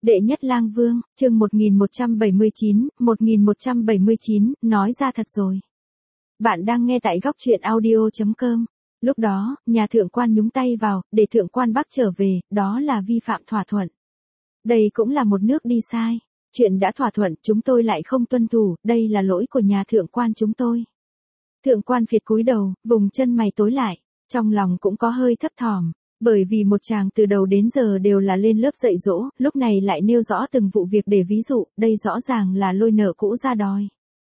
Đệ nhất lang vương, chương 1179, nói ra thật rồi. Bạn đang nghe tại góc truyện audio.com. Lúc đó, nhà thượng quan nhúng tay vào, để thượng quan Bắc trở về, đó là vi phạm thỏa thuận. Đây cũng là một nước đi sai. Chuyện đã thỏa thuận, chúng tôi lại không tuân thủ, đây là lỗi của nhà thượng quan chúng tôi. Thượng quan Việt cúi đầu, vùng chân mày tối lại, trong lòng cũng có hơi thấp thỏm. Bởi vì một chàng từ đầu đến giờ đều là lên lớp dạy dỗ, lúc này lại nêu rõ từng vụ việc để ví dụ, đây rõ ràng là lôi nợ cũ ra đòi.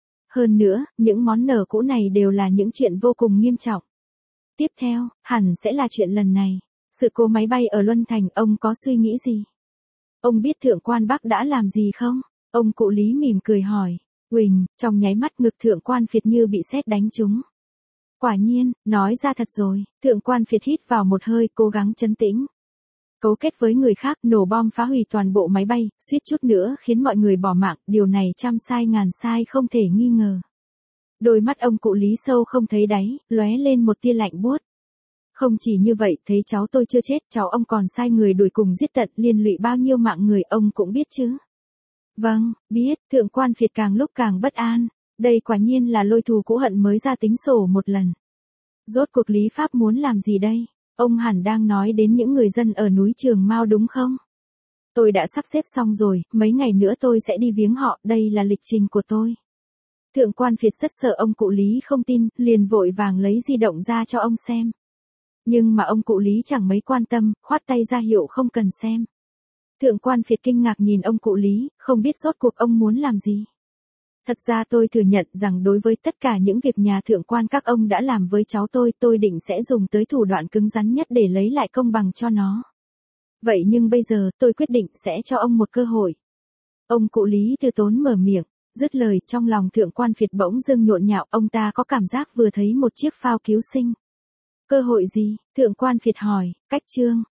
Hơn nữa, những món nợ cũ này đều là những chuyện vô cùng nghiêm trọng. Tiếp theo, hẳn sẽ là chuyện lần này. Sự cố máy bay ở Luân Thành, ông có suy nghĩ gì? Ông biết thượng quan Bắc đã làm gì không? Ông cụ Lý mỉm cười hỏi. Huỳnh, trong nháy mắt ngực thượng quan Việt như bị sét đánh trúng. Quả nhiên, nói ra thật rồi, thượng quan Việt hít vào một hơi, cố gắng trấn tĩnh. Cấu kết với người khác, nổ bom phá hủy toàn bộ máy bay, suýt chút nữa khiến mọi người bỏ mạng, điều này trăm sai ngàn sai không thể nghi ngờ. Đôi mắt ông cụ Lý sâu không thấy đáy, lóe lên một tia lạnh buốt. Không chỉ như vậy, thấy cháu tôi chưa chết, cháu ông còn sai người đuổi cùng giết tận, liên lụy bao nhiêu mạng người ông cũng biết chứ. Vâng, biết, thượng quan Việt càng lúc càng bất an. Đây quả nhiên là lôi thù cũ hận mới ra tính sổ một lần. Rốt cuộc Lý Pháp muốn làm gì đây? Ông hẳn đang nói đến những người dân ở núi Trường Mao đúng không? Tôi đã sắp xếp xong rồi, mấy ngày nữa tôi sẽ đi viếng họ, đây là lịch trình của tôi. Thượng quan Việt rất sợ ông cụ Lý không tin, liền vội vàng lấy di động ra cho ông xem. Nhưng mà ông cụ Lý chẳng mấy quan tâm, khoát tay ra hiệu không cần xem. Thượng quan Việt kinh ngạc nhìn ông cụ Lý, không biết rốt cuộc ông muốn làm gì. Thật ra tôi thừa nhận rằng đối với tất cả những việc nhà thượng quan các ông đã làm với cháu tôi định sẽ dùng tới thủ đoạn cứng rắn nhất để lấy lại công bằng cho nó. Vậy nhưng bây giờ tôi quyết định sẽ cho ông một cơ hội. Ông cụ Lý từ tốn mở miệng, dứt lời trong lòng thượng quan Việt bỗng dưng nhộn nhạo, ông ta có cảm giác vừa thấy một chiếc phao cứu sinh. Cơ hội gì? Thượng quan Việt hỏi, cách chương,